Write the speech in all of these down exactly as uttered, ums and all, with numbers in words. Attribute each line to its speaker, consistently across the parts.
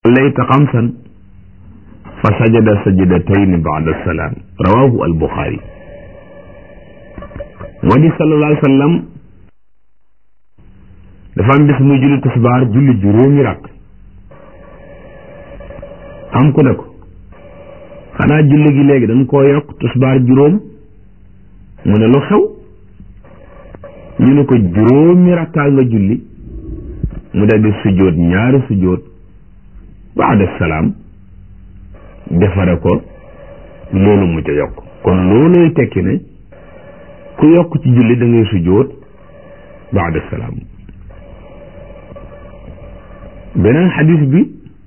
Speaker 1: sallayta xamsan fa sajada sajdatayni ba'da salaam rawahu al-Buxaari. moo di sallallahu alayhi wa sallam dafa am bis muy julli tisbaar julli juróomi rakk am ku ne ko xanaa julli gi léegi dañ koo yokk tisbaar juróom mu ne lu xew ñu ne ko juróomi rakkaa nga julli mu dal di sujjóot ñaari sujjóot ba'da salaam defare ko loolu mu ca yokk kon looluy tekki ne ku yokk ci julli da ngay sujjóot ba'da salaam. beneen xadis bi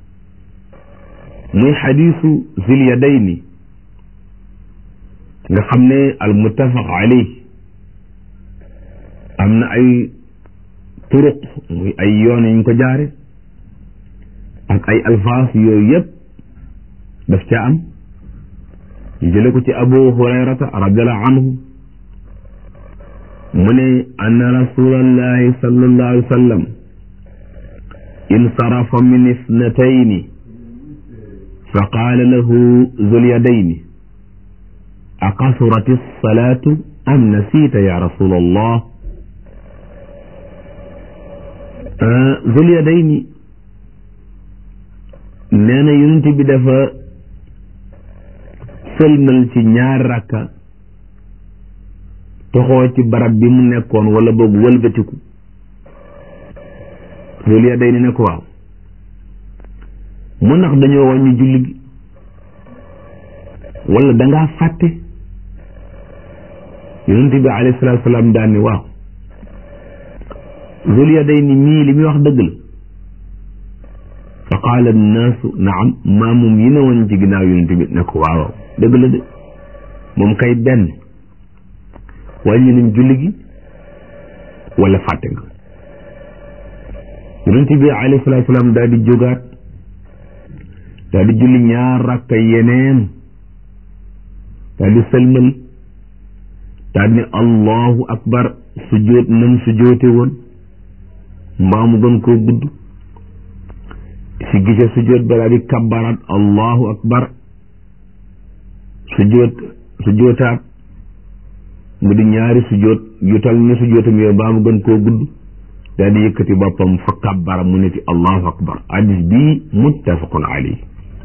Speaker 1: muy xadisu zil yadayni nga xam ne al muttafaq alayhi am na ay turuq muy ay yoon yu ñu ko jaare ak ay alfaas yooyu yëpp daf ca am ñu jële ko ci abu hurayrata radiallahu anhu mu ne anna rasulallahi sallallahu alayhi wa sallam insarafa min isnatayni fa qaala lahu zul yadayni aqasurat as-salaatu am nasiita ya rasulallah. zul yadayni nee na yonent bi dafa sëlmal ci ñaar rakka toxoo ci barab bi mu nekkoon wala boog wëlbatiku. zul yadayni ne ko waaw mu ndax dañoo wàññi julli gi wala dangaa fàtte yonent bi alayhi salaatu salaam daan ni waaw zul yadayni mii li muy wax dëgg la fa qaala annaasu naam maamum yi ne woon ci ginnaaw yonent bi ne ko waaw dëgg la de moom kay benn wàññi nañ julli gi wala fàtte nga. yonent bi alayhi salaatu salaam daal di jógaat daal di julli ñaar rakka yeneen daal di sëlmal daal di ne allahu akbar sujjóot nam sujjóote woon mbaa mu gën koo gudd si gise sujjóot ba daal di kabbaraat allahu akbar sujjóot sujjóotaat mu di ñaari sujjóot yu tal ni sujjóotam yooyu mbaa mu gën koo gudd daal di yëkkati boppam fa kabbara mu ne ci allahu akbar. hadis bii muttafaqun alayhi.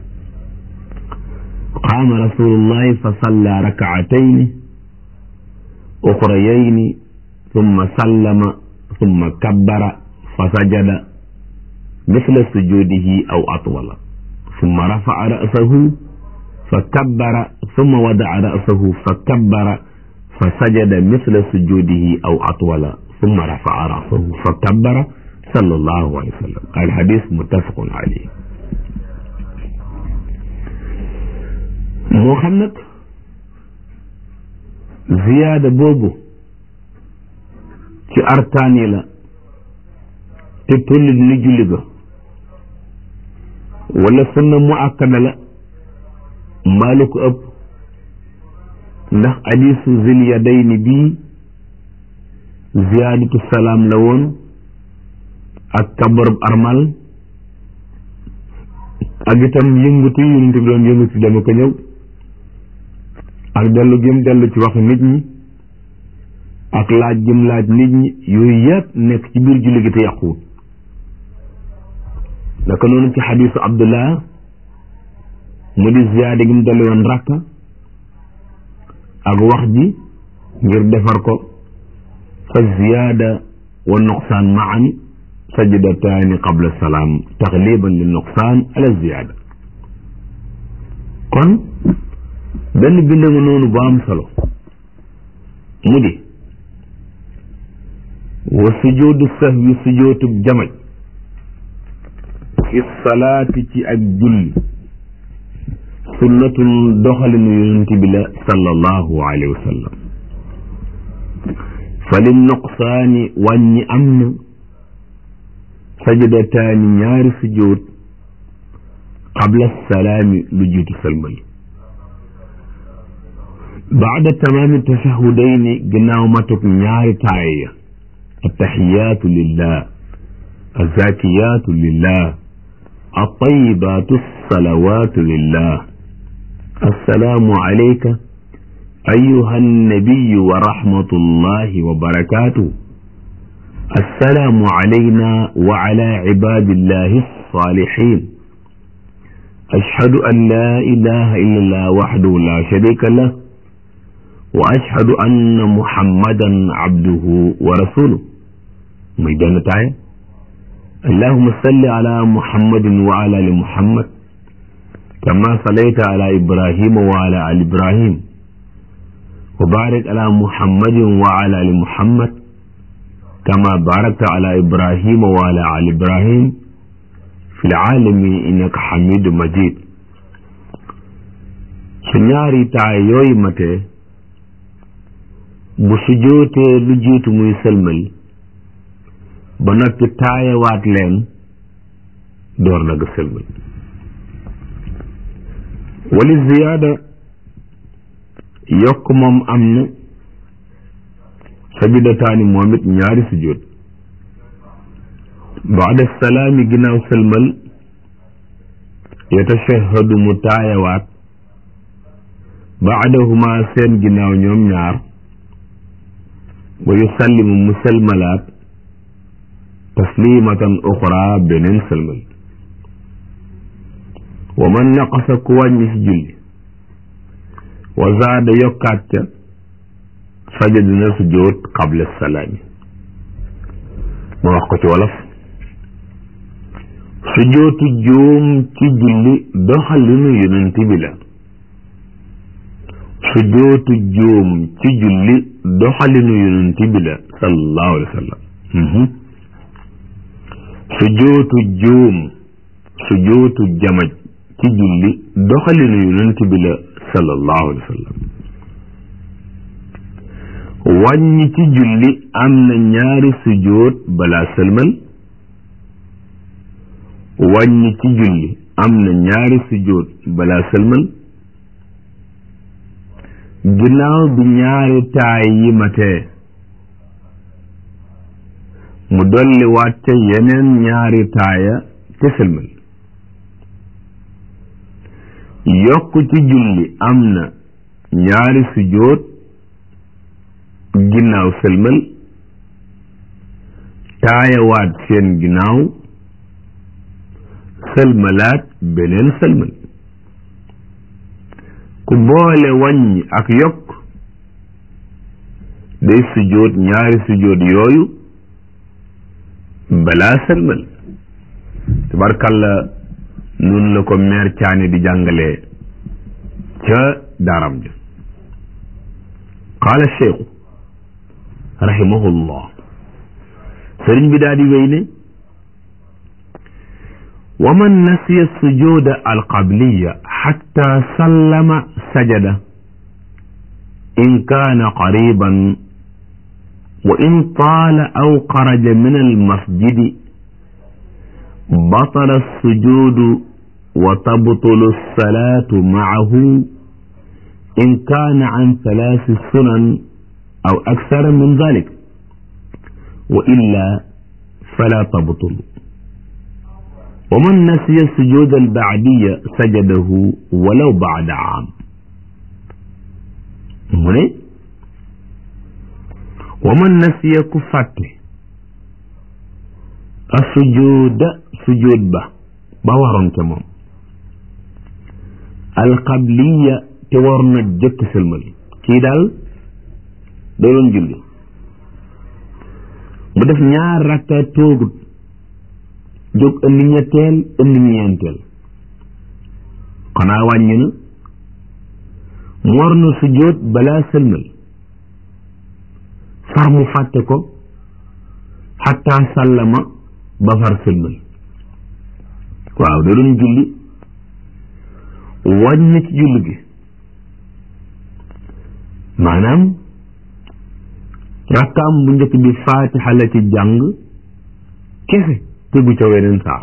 Speaker 1: qaama rasulullahi fa salla rakaatayni uxrayayni summa sallama summa kabbara fa sajada misla sujudihi aw atwala summa rafa'a ra'sahu fa kabbara summa wada'a ra'sahu fa kabbara fa sajada misla sujudihi aw atwala summa rafa'a ra'sahu fa kabbara sallallahu alayhi wa sallam. al hadis muttafaqun alayhi. moo xam nag ziyaada boobu ci arkaan yi la te tollit ni julli ga wala sunna mu akkada la mbaalu ko ëpp ndax hadiisu zil yadayni bii ziyaadatu salaam la woon ak kabarub armal ak itam yëngatu yu yonent bi doon yëngatu dama ko ñëw ak dellu gim dellu ci wax nit ñi ak laaj gim laaj nit ñi yooyu yëpp nekk ci biir julli gi te yàquwut. naka noonu ci xadiisu abdullah mu di ziyaada gim dellu woon rakka ak wax ji ngir defar ko fa ziyaada wa nuqsaan maan sajdataani qabla salaam taxliban li nuqsaan ala ziyaada. kon benn bind nga noonu bu am solo mu di wa sujoodu sahwi sujootub jamaj fi salaati ci ak julli sunnatun doxalinu yonent bi la sallallahu alayhi wa sallam. fa li nuqsaani wàññi am na sajdataani ñaari sujoot qabla salaami lu jiitu salmal baada tamaami tashahudayni gannaaw matuk ñaari taaya attaxiyaatu lillah azzakiyaatu lillah الطيبات الصلوات لله السلام عليك أيها النبي ورحمة الله وبركاته السلام علينا وعلى عباد الله الصالحين أشهد أن لا إله إلا الله وحده لا شريك له وأشهد أن محمدا عبده ورسوله ميدان تاية اللهم صل على محمد وعلى آل محمد كما صليت على إبراهيم وعلى آل إبراهيم وبارك على محمد وعلى آل محمد كما باركت على إبراهيم وعلى آل إبراهيم في العالمين إنك حميد مجيد سنياري تاي يوي متى بسجوتي لجيت موي سلمل بنات تاي وات لين دور نغ سلمل وللزيادة يوك موم امنا sajidataani moom it ñaari sujjóot baada salaami ginnaaw sëlmal yatashahadu mu taayawaat baadahuma seen ginnaaw ñoom ñaar wa yusallimu mu sëlmalaat taslimatan uxra beneen sëlmal wa man naqasa ku wàññi si julli wa zaada yokkaat ca sajada na sujjóot qabla salaami ma wax ko ci wolof sujjóotu juum ci julli doxalinu yonent bi la sujjóotu juum ci julli doxalinu yonent bi la sallallahu alayhi wa sallam sujjóotu juum sujjóotu jamaj ci julli doxalinu yonent bi la sallallahu alayhi wa sallam wàññi ci julli am na ñaari sujjóot balaa sëlmal wàññi ci julli am na ñaari sujjóot balaa sëlmal ginnaaw bi ñaari taay yi matee mu dolli waat ca yeneen ñaari taaya te sëlmal yokk ci julli am na ñaari sujjóot ginnaaw sëlmal taayawaat seen ginnaaw sëlmalaat beneen sëlmal ku boole wàññi ak yokk day sujjóot ñaari sujjóot yooyu balaa sëlmal tabarkalla noonu la ko meer caani di jàngalee ca daaram ja qaala cheikhu rahimahullah sëriñ bi daal di wéy ne wa man nasiya sujuda alqabliya xatta sallama sajada in kaana qariban wa in taala aw xaraja min almasjidi batala alsujudu wa tabtulu alsalatu maahu in kaana an thalathi sunan أو أكثر من ذلك وإلا فلا تبطل ومن نسي السجود البعدية سجده ولو بعد عام هنا ومن نسي كفته السجود سجود به بورن كمان القبلية تورنا جك سلمل كيدال da doon julli mu def ñaar rakka toogut jóg indi ñetteel indi ñeenteel xanaa wàññi na mu war na sujjóot balaa sëlmal far mu fàtte ko xataa sàllama ba far sëlmal waaw da doon julli wàññi ci julli gi maanaam rakkaam bu njëkk bi faatixa la ci jàng kese tegu ca weneen saar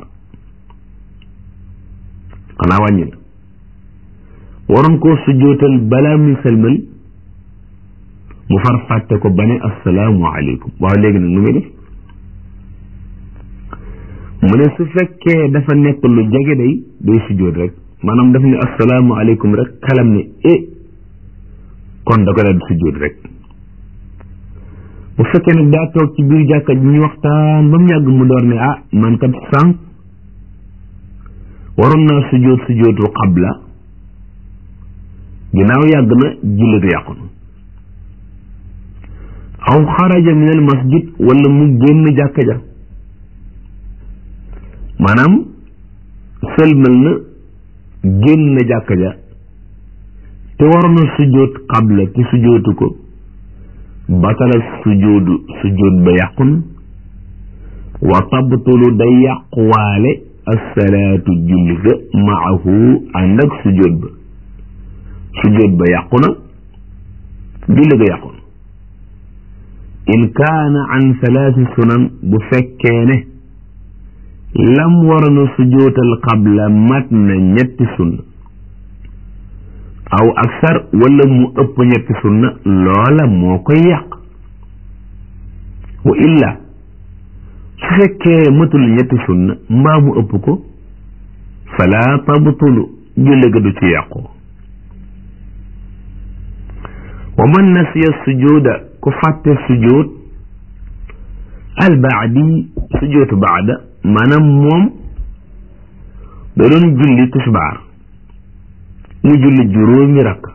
Speaker 1: xanaa wàññi na waroon koo sujjóotal balaa muy sëlmal mu far fàtte ko ba ne assalaamu aleykum waaw léegi nag nu muy def mu mu ne su fekkee dafa nekk lu jege day day sujjóot rek maanaam daf ne assalaamu aleykum rek xelam ne eh kon da ko daal di sujjóot rek bu fekkee nag daa toog ci biir jàkka ji ñu waxtaan ba mu yàgg mu door ne ah man kat sànq waroon naa sujjóot sujjóotu qabla ginnaaw yàgg na julli ga yàqu na aw xaraja min al masjid wala mu génn jàkka ja maanaam sëlmal na génn jàkka ja te waroon na sujjóot qabla te sujjóotu ko batala sujjóotu sujjóot ba yàqu na wa tabtulu day yàquwaale assalaatu julli ga maahu ànd ak sujjóot ba sujjóot ba yàqu na julli ga yàqu na in kaana an salaasi sunan bu fekkee ne lam waroon a sujjóotal qabla mat na ñetti sunna aw aksar wala mu ëpp ñetti sunna loola moo koy yàq wa illa su fekkee matul ñetti sunna mbaa mu ëpp ko fala tabtulu julli ga du ci yàqu wa man nasiya sujuda ku fàtte sujud al baadi sujudu baada maanaam moom da doon julli tisbaar mu julli juróomi rakk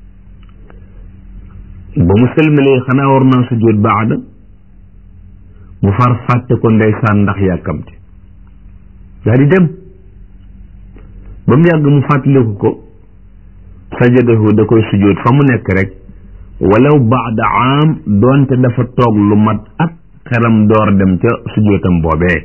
Speaker 1: ba mu sëlmalee xanaa war naa sujud baada mu far fàtte ko ndeysaan ndax yàkkamte daa di dem ba mu yàgg mu fàttaliku ko sajadahu da koy sujud fa mu nekk rek walaw baada aam doonte dafa toog lu mat ak xelam door dem ca sujootam boobee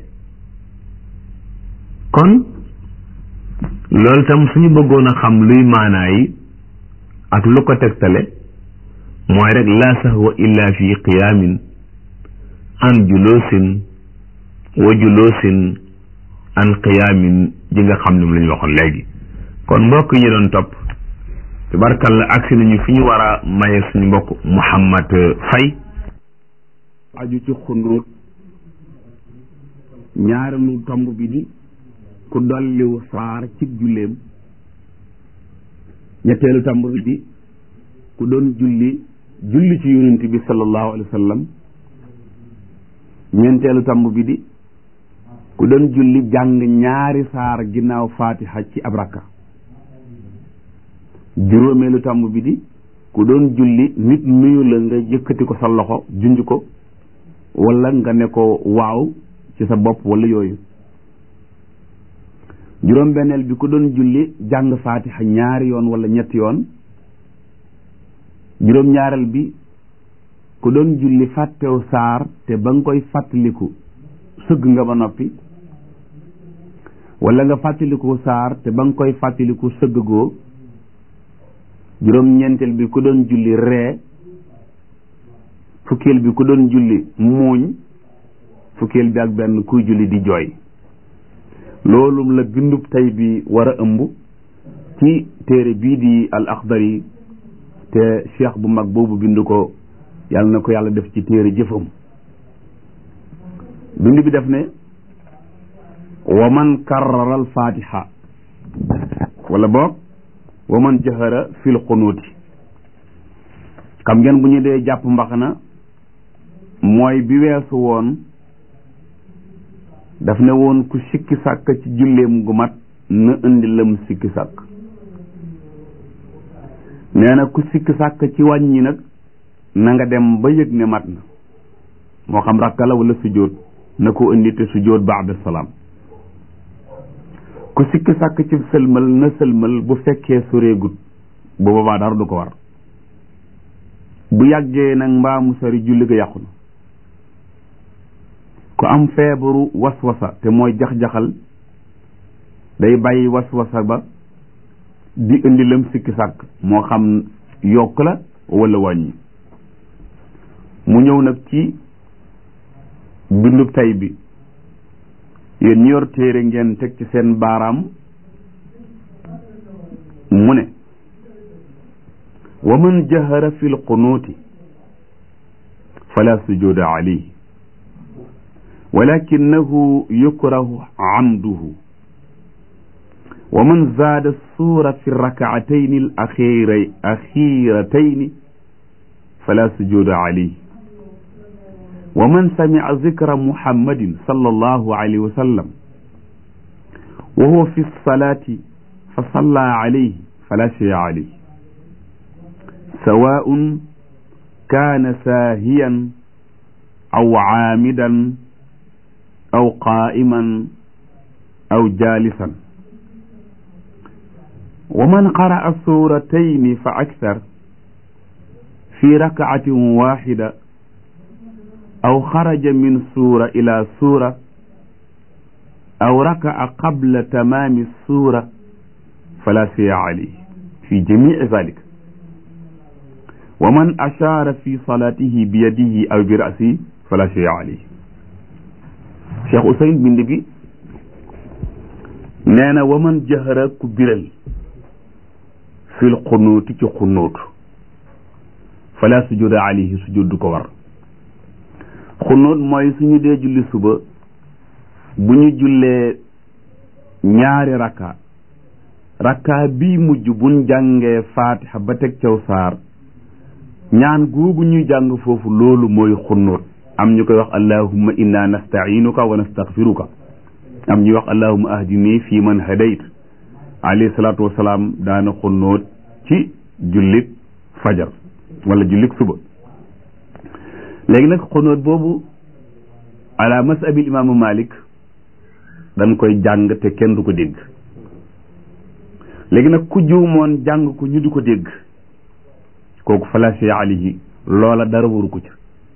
Speaker 1: kon loolu tam suñu bëggoon a xam luy maanaa yi ak lu ko tegtale mooy rek laa sahwa illa fi qiyaamin an juloosin wa juloosin an qiyaamin ji nga xam ne mu la ñu waxoon léegi kon mbokk yi ñu doon topp tabarkalla agsi nañu fi ñu war a maye suñu mbokk Mouhamad Faye
Speaker 2: aju ci xunóot ñaareelu tomb bi di ku dolliwu saar ci julleem ñetteelu tomb bi di ku doon julli julli ci yonent bi sallallahu alayhi wa sallam ñeenteelu tomb bi di ku doon julli jàng ñaari saar ginnaaw fatiha ci ab rakka juróomeelu tomb bi di ku doon julli nit nuyu la nga yëkkati ko sa loxo junj ko wala nga ne ko waaw ci sa bopp wala yooyu juróom benneel bi ku doon julli jàng fatiha ñaari yoon wala ñetti yoon juróom ñaareel bi ku doon julli fàttew saar te ba nga koy fàttaliku sëgg nga ba noppi wala nga fàttaliku saar te ba nga koy fàttaliku sëgg goo juróom ñeenteel bi ku doon julli ree fukkeel bi ku doon julli muuñ fukkeel bi ak benn kuy julli di jooy loolu la bindub tey bi war a ëmb ci téere bii di al axdari te cheikh bu mag boobu bind ko yàlla na ko yàlla def ci téere jëfam bind bi def ne wa man karrara al fatiha wala boog wa man jahara fil xunuuti xam ngeen bu ñu dee jàpp mbaxana mooy bi weesu woon daf ne woon ku sikki sàkk ci julleem gu mat na indi lëm sikki sàkk nee na ku sikki sàkk ci wàññi nag na nga dem ba yëg ne mat na moo xam rakka la wala sujjóot na ko indi te sujjóot ba'da salaam ku sikki sàkk ci sëlmal na sëlmal bu fekkee soreegut bu boobaa dara du ko war bu yàggee nag mbaa mu sori julli ga yàqu na ku am feebaru waswasa te mooy jax-jaxal day bàyyi waswasa ba di indi lam sikki sàkk moo xam yokk la wala wàññi mu ñëw nag ci bindub tay bi yéen ñi yor téere ngeen teg ci seen baaraam mu ne wa man jahara fil qunuuti fala sujuda alayhi walakinahu yukrahu amduhu wa man zaada suura fi rak'atayni al akhiratayn fala sujuda alayhi wa man sami'a zikra muhammadin sallallahu alayhi wa sallam wa huwa fi salati fa salla alayhi fala shay'a alayhi sawa'un kana saahiyan aw aamidan aw qaa'iman aw jaalisan wa man qara'a suuratayni fa akthar fi rak'atin waahida aw xaraja min suura ila suura aw raka'a qabla tamaami suura fala shay'a alayhi fi jamii'i zaalika wa man ashaara fi salaatihi bi yadihi aw bi ra'sihi fala shay'a alayhi. Cheikh Ousseynou bind bi nee na wa man jahara ku biral fil xunuuti ci xunuut fala sujuda alayhi sujud du ko war. xunuut mooy suñu dee julli suba bu ñu jullee ñaari rakka rakka bii mujj buñ jàngee faatiha ba teg caw saar ñaan googu ñuy jàng foofu loolu mooy xunuut. am ñu koy wax allahumma inna nasta'inuka wa nastaghfiruka am ñuy wax allahumma ahdini fi man hadayt. alayhi salaatu wasalaam daana xunuut ci jullit fajar wala jullit suba. léegi nag xunuut boobu ala masabil imaamu Malik dañ koy jàng te kenn du ko dégg. léegi nag ku juumoon jàng ko ñu di ko dégg kooku fala shay'a alayhi loola dara waru ko ci.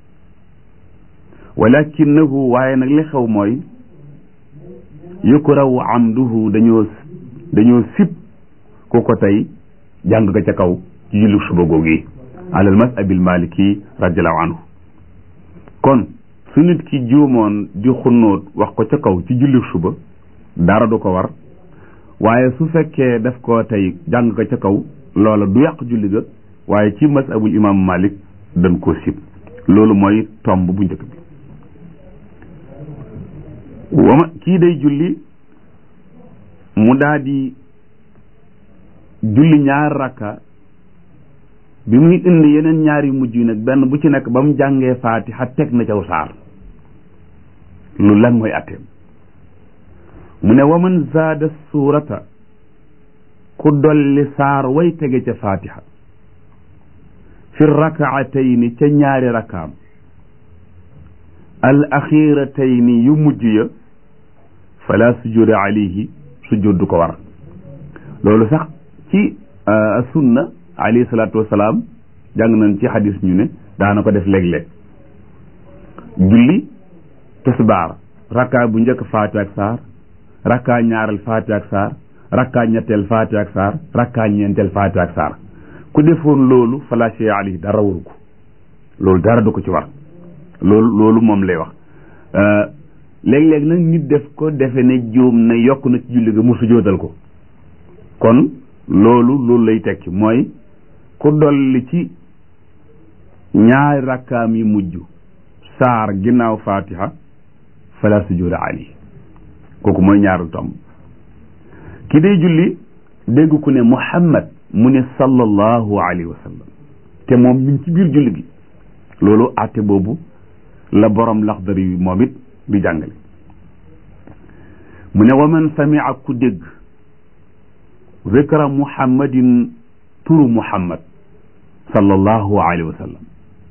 Speaker 2: walakinahu waaye nag li xew mooy yukrahu amduhu dañoo dañoo sib ku ko tey jàng ko ca kaw ci julli suba googu alal masabil maliki radiallahu anhu. kon su nit ki juumoon di xunóot wax ko ca kaw ci julli suba dara du ko war waaye su fekkee daf ko tey jàng ko ca kaw loola du yàq julli ga waaye ci masabul imam malik dañ koo sib. loolu mooy tomb bu njëkk bi. wama kii day julli mu daa di julli ñaar rakka bi muy indi yeneen ñaari mujj yi nag benn bu ci nekk ba mu jàngee faatiha teg na caw saar lu lan mooy atteem mu ne waman zaada suurata ku dolli saar way tege ca faatiha fi rakaatayni ca ñaari rakkaam al axiratayni yu mujj ya fala sujuda alayhi sujud du ko war. loolu sax ci sunna alayhi salaatu wasalaam jàng nañ ci xadis ñu ne daana ko def léeg-léeg. julli tisbaar rakka bu njëkk faatiha ak saar rakka ñaareel faatiha ak saar rakka ñetteel faatiha ak saar rakka ñeenteel faatiha ak saar ku defoon loolu fala shay'a alayhi dara waru ko loolu dara du ko ci war. loolu loolu moom lay wax léeg-léeg nag nit def ko defe ne juum ne yokk na ci julli ga mu sujjóotal ko kon loolu loolu lay tekki mooy ku dolli ci ñaari rakkaam yi mujj saar ginnaaw fatiha fala sujuda alayhi kooku mooy ñaaru tomb. ki day julli dégg ku ne muhammad mu ne sallallahu alayhi wa sallam te moom mi ngi ci biir julli gi loolu àtte boobu la borom laxdari yi moom it di jàngale. mu ne waman sami'a ku dégg zikra muhammadin turu muhammad sallallahu alayhi wa sallam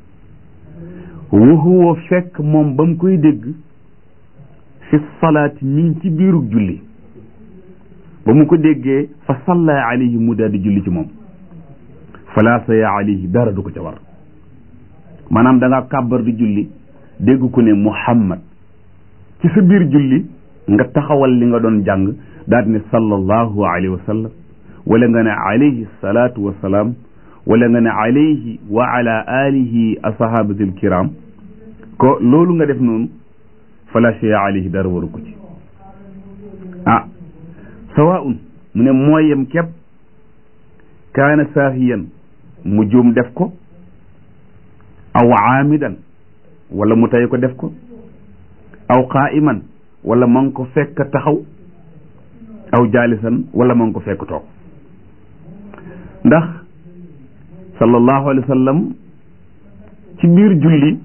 Speaker 2: wa huwa fekk moom ba mu koy dégg fi salaati mi ngi ci biiru julli ba mu ko déggee fa salla alayhi mu daal di julli ci moom fala saya alayhi dara du ko ca war. maanaam da nga kàbbar di julli dégg ku ne muhammad ci sa biir julli nga taxawal li nga doon jàng daal ne sallallahu alayhi wa sallam wala nga ne alayhi salaatu wa salaam wala nga ne alayhi wa ala alihi ashabatil kiram ko loolu nga def noonu fala shay'a alayhi dara waru ko ci. ah sawaun mu ne mooyem képp kaana saahiyan mu juum def ko aw aamidan wala mu tay ko def ko aw qaa'iman wala ma ngi ko fekk taxaw aw jaalisan wala ma ngi ko fekk toog ndax sallallahu alayhi wa sallam ci biir julli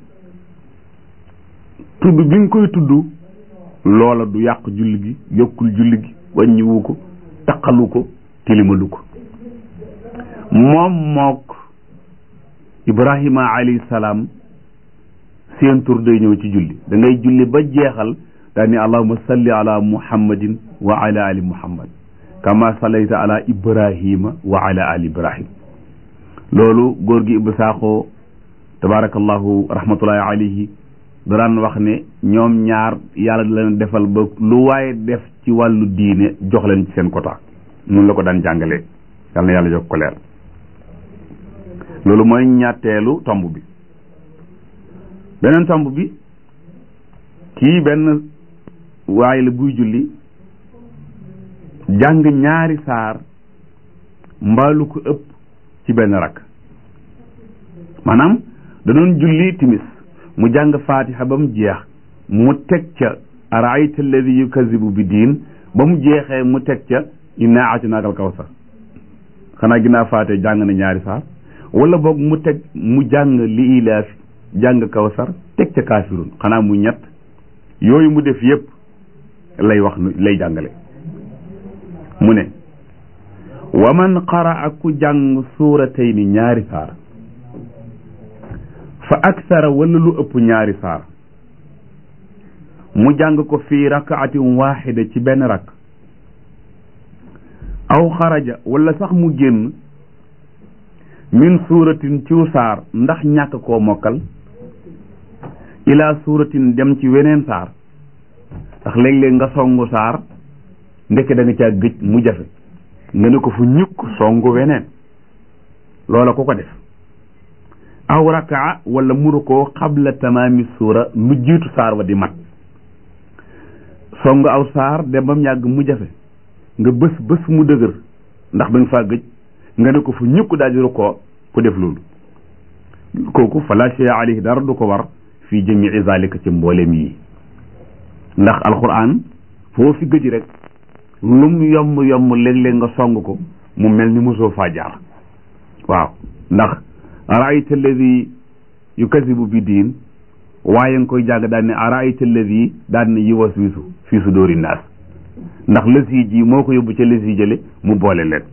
Speaker 2: tudd bi nga koy tudd loola du yàq julli gi yokkul julli gi wàññiwu ko taqalu ko tilimalu ko moom mook Ibrahima alayhi salaam seen tur day ñëw ci julli da ngay julli ba jeexal daa ni allahumma salli ala muhammadin wa ala ali muhammad kama sallayta ala ibrahima wa ala ali ibrahim loolu góor gi Ibou Sakho tabarakallahu rahmatullahi alayhi daan wax ne ñoom ñaar yàlla da leen defal ba lu waaye def ci wàllu diine jox leen ci seen quota noonu la ko daan jàngalee yàlla na yàlla jox ko leer loolu mooy ñetteelu tomb bi beneen tomb bi kii benn waaye la buy julli jàng ñaari saar mbaalu ko ëpp ci benn rakk maanaam da doon julli timis mu jàng fatiha ba mu jeex mu teg ca araayta alladi yukazibu bi diin ba mu jeexee mu teg ca inna a'taynaaka al kawsar xanaa ginnaaw fatiha jàng na ñaari saar wala boog mu teg mu jàng li ilaaf jàng kawsar teg ca kaafirun xanaa mu ñett yooyu mu def yépp lay wax lay jàngale mu ne wa man qaraa ku jàng suuratayni ñaari saar fa aksara wala lu ëpp ñaari saar mu jàng ko fii rakaatin waaxida ci benn rakk aw xaraja wala sax mu génn min suuratin ciw saar ndax ñàkk koo mokkal ila suuratin dem ci weneen saar ndax léeg-léeg nga songu saar ndekk da nga caa gëj mu jafe nga ne ko fu ñukk songu weneen loola ku ko def aw rakaa wala muru koo xabla tamaami suura lu jiitu saar wa di mat song aw saar dem bam yàgg mu jafe nga bës bës mu dëgër ndax ba nga faa gëj nga ne ko fu ñukk daal di rukkoo ku def loolu kooku fala shay alayhi dara du ko war fii jamii zalika ci mboolem yi ndax alquran foo fi gëj rek lum yomb yomb léeg-léeg nga song ko mu mel ni mosoo faa jaar waaw ndax araayta alladi yukazibu bi diin waaye nga koy jàng daal ne araayta alladi daal ne yuwaswisu fii suduri naas ndax lësi ji moo ko yóbbu ca lësi jële mu boole leen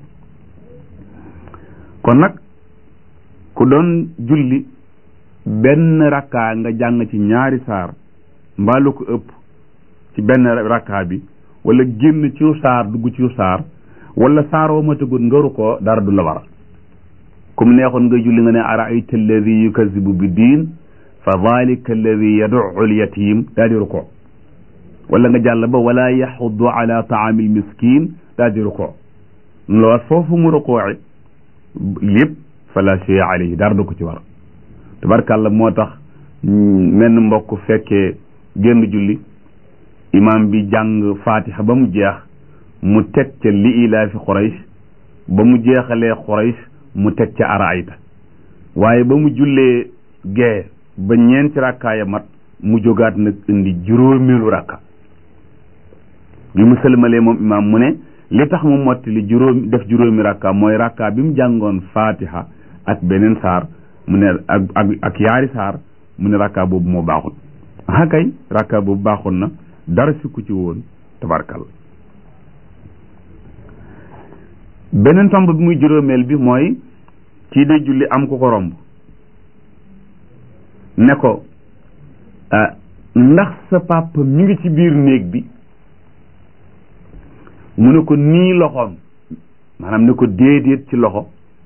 Speaker 2: kon nag ku doon julli benn rakkaa nga jàng ci ñaari saar mbaalu ko ëpp ci benn rakkaa bi wala génn ciw saar dugg ciw saar wala saar wa matagul ngaru ko dara du la war comme neexoon nga julli nga ne araayta alladi yukazibu bi diin fa dalika alladi yad'u al-yatim daa di ruko wala nga jàll ba wala yaxuddu ala taami al-miskin daa di ruko loolu foofu mu rukooci lépp fala shay alayhi dara du ko ci war tabarkàlla moo tax menn mbokk fekkee génn julli imam bi jàng fatiha ba mu jeex mu teg ca li ilaafi Quraysh ba mu jeexalee Quraysh mu teg ca araayta waaye ba mu jullee gee ba ñeenti rakkaaya mat mu jógaat nag indi juróomeelu rakka bi mu sëlmalee moom imam mu ne li tax mu mottali juróomi def juróomi rakka mooy rakka bi mu jàngoon fatiha ak beneen saar mu ne ak ak ak yaari saar mu ne rakka boobu moo baaxul ah kay rakka boobu baaxul na dara sikku ci woon tabarkal beneen tomb bi muy juróomeel bi mooy kii day julli am ku ko romb ne ko ndax sa papa mi ngi ci biir néeg bi mu ne ko nii loxoom maanaam ne ko déedéet ci loxo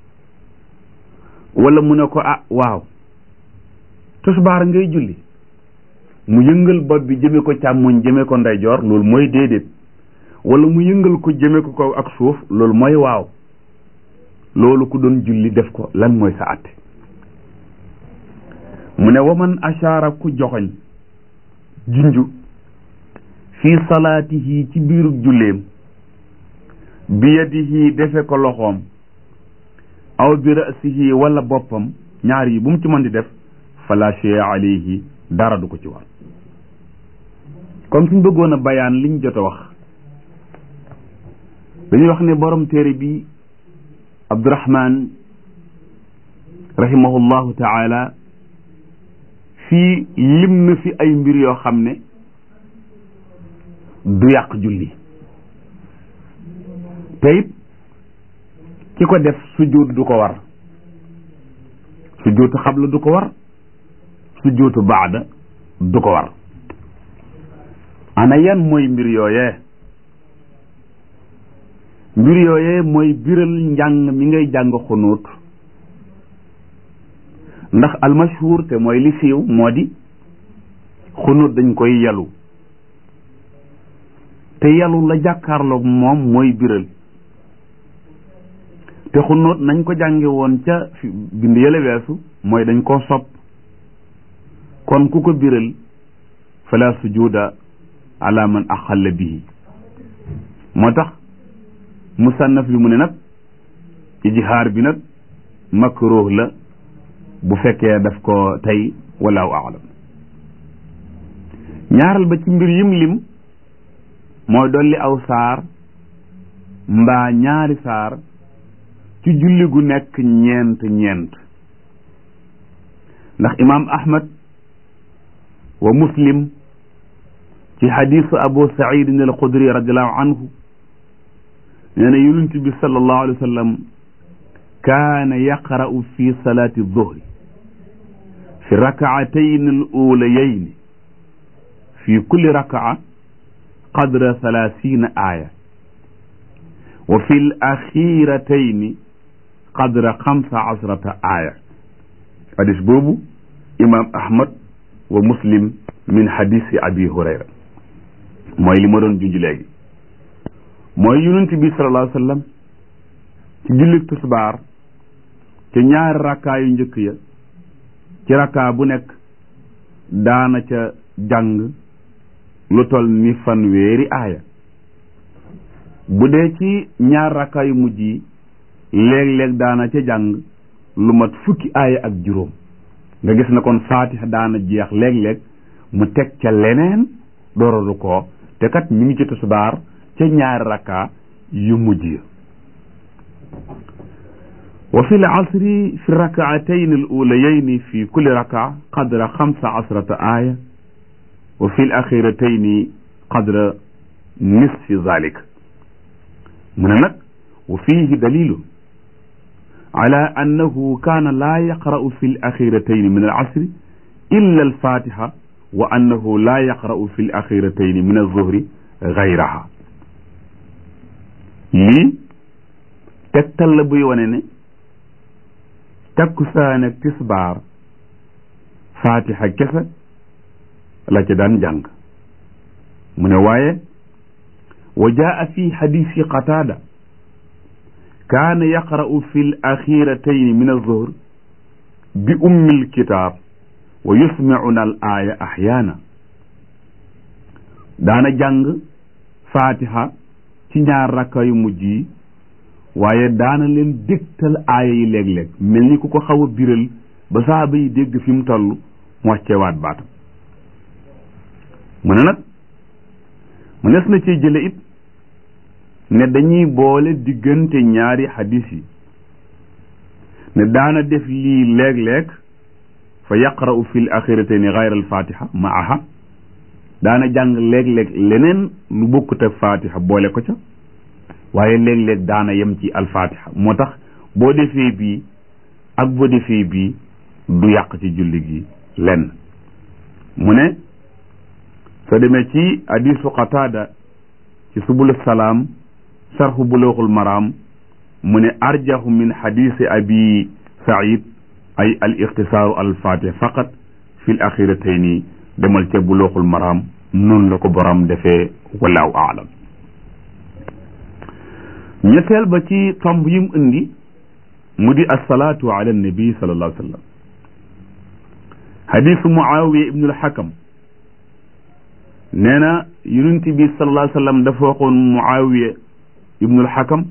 Speaker 2: wala mu ne ko ah waaw tusbaar ngay julli mu yëngal bopp bi jëme ko càmmoñ jëme ko ndeyjoor loolu mooy déedéet wala mu yëngal ko jëme ko kaw ak suuf loolu mooy waaw loolu ku doon julli def ko lan mooy sa àtte mu ne waman ashaara ku joxoñ junju fii salaatihi ci biirug julleem bi yadihi defe ko loxoom aw bi ra'sihi wala boppam ñaar yi bu mu ci mën di def fala shay alayhi dara du ko ci war comme suñ bëggoon a bayaan liñ jot a wax dañuy wax ne borom téere bi Abdurahman rahimahullahu taala fii lim na fi ay mbir yoo xam ne du yàq julli te it ki ko def sujjóot du ko war sujjóotu xabla du ko war sujjóotu baada du ko war ana yan mooy mbir yooyee mbir yooyee mooy biral njàng mi ngay jàng xunuut ndax almashhur te mooy li siiw moo di xunuut dañ koy yalu te yalu la jàkkaarloog moom mooy biral te xunuut nañ ko jànge woon ca bind yële weesu mooy dañ koo sopp kon ku ko biral fala sujuda ala man axalla bihi moo tax musannaf bi mu ne nag ijhaar bi nag makruh la bu fekkee daf ko tey wallahu aalam ñaaral ba ci mbir yim lim mooy dolli aw saar mbaa ñaari saar ci julli gu nekk ñeent ñeent ndax imaam ahmad wa muslim ci xadiisu abu saidin al xudri radiallahu anhu nee na yonent bi sallallahu alayhi wa sallam kaana yaqra'u fi salaati duhri fi rakaatayn al uulayayn fi kulli rakaa qadra thalathina aaya wa fi l axiratayni qadra xamsa asrata aaya hadis boobu imam ahmad wa muslim min hadisi abi hurayra mooy li ma doon junj léegi mooy yonent bi sallallahu alayhi wa sallam ci jullit tisbaar ci ñaari rakkaa yu njëkk ya ci rakkaa bu nekk daana ca jàng lu tol ni fanweeri aaya bu dee ci ñaar rakkaa yu mujj yi léeg-léeg daana ca jàng lu mat fukki aaya ak juróom nga gis na kon faatiha daana jeex léeg-léeg mu teg ca leneen dooralu ko te kat ñu ngi ci tisbaar ca ñaari rakkaa yu mujj ya wa fi l asri fi rakaatayn al ulayayni fi kulli rakaa qadra xamsa asrata aaya wa fi l axiratayni qadra nisfi zalik mu ne nag wa fiihi dalilu ala annahu kaana laa yaqra'u fi l axiratayni min al asri illa al fatiha wa annahu laa yaqra'u fi l axiratayni min al zuhri gayraha lii tegtal la buy wane ne takkusaan ak tisbaar fatiha kese la ca daan jàng mu ne waaye wa jaa fi hadisi qataada kaana yaqra'u fi l axiratayni min az-zuhr bi ummi l-kitaab wa yusmi'una al aaya axyaana daana jàng fatiha ci ñaar rakka yu mujj yi waaye daana leen dégtal aaya yi léeg-léeg mel ni ku ko xaw a biral ba saaba yi dégg fi mu toll mu wàccewaat baatam mu ne nag mu nes na ci jële it ne dañuy boole diggante ñaari hadis yi ne daana def lii léeg-léeg fa yaqra'u fi l axiratayni gayra al fatiha maaha daana jàng léeg-léeg leneen lu bokkut ak fatiha boole ko ca waaye léeg-léeg daana yem ci alfatiha moo tax boo defee bii ak boo defee bii du yàq ci julli gi lenn mu ne soo demee ci hadisu qataada ci subul salaam sarxu buluuxul maraam mu ne arjahu min hadisi abi said ay al ixtisaaru al fatiha faqat fi l axiratayni demal ca buluuxul maraam noonu la ko borom defee wallahu aalam ñetteel ba ci tomb yim indi mu di assalaatu ala nabi sallallahu alayhi wa sallam hadisu muawiya ibnu alxakam nee na yonent bi sallallahu alayhi wa sallam dafa waxoon muawiya ibnu alxakam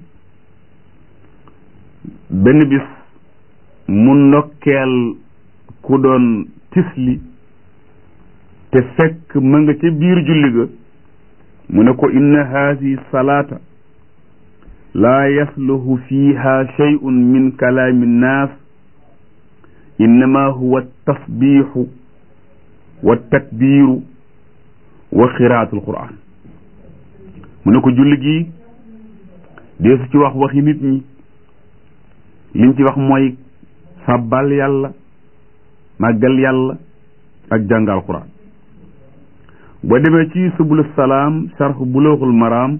Speaker 2: benn bis mu ndokkeel ku doon tisli te fekk ma nga ca biir julli ga mu ne ko inna haadihi salaata laa yasluhu fiiha shay'un min kalaami nnaas innama huwa tasbiixu wa takbiiru wa qiraatu alquran mu ne ko julli gi deesu ci wax waxi nit ñi liñ ci wax mooy sabbal yàlla màggal yàlla ak jàng alquran boo demee ci subul salaam sharh bulughul maram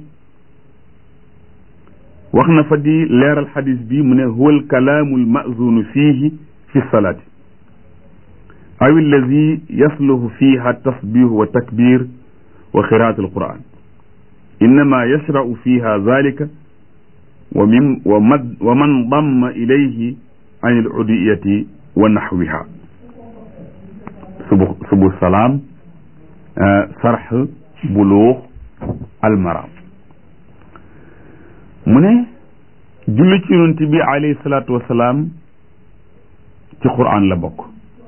Speaker 2: wax na fa di leeral xadis bi mu ne huwa alkalaamu almazunu fiihi fi salaati aw allazi yasluhu fiiha tasbihu wa takbir wa qiraatu alquran innama yashra'u fiiha zalika wa min wa man wa man damma ilayhi an al-udiyati wa nahwiha subu subu salaam sarh bulugh al-maram mu ne julli ci yonent bi alayhi salaatu wasalaam ci Qur'an la bokk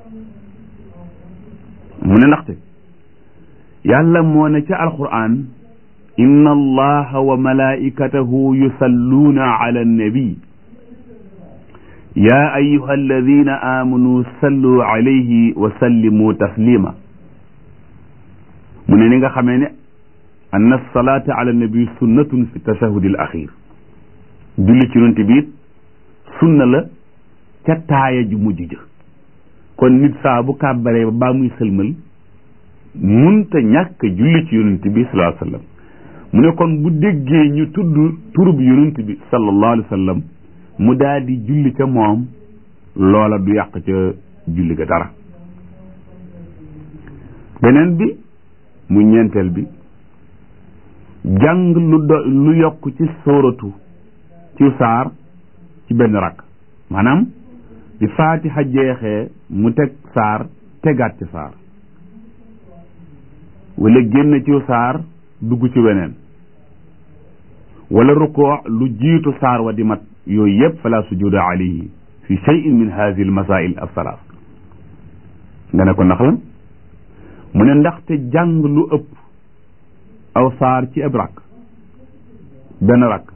Speaker 2: mu ne ndaxte yàlla moo ne ca alquran inna allaha wa malaikatahu yusalluuna ala annabi ya ayuha alladina amanu sallu alayhi wa sallimu taslima mu ne ni nga xamee ne anna salata ala annabi sunnatun fi tashahudi al axir julli ci yonent bi sunna la ca taaya ju mujj ja kon nit saa bu kàbbaree ba baa muy sëlmal munta ñàkk julli ci yonent bi sallallahu alayhi wa sallam mu ne kon bu déggee ñu tudd turub yonent bi sallallahu alayhi wa sallam mu daal di julli ca moom loola du yàq ca julli ga dara beneen bi mu ñeenteel bi jàng lu do lu yokk ci sóoratu ci saar ci benn rakk maanaam di faatiha jeexee mu teg saar tegaat ci saar wala génn ci saar dugg ci weneen wala rukoo lu jiitu saar wa di mat yooyu yëpp fala sujuda alayhi fi shay'in min hadhihi al masail al salaas nga ne ko ndax lan mu ne ndaxte jàng lu ëpp aw saar ci ab rakk benn rakk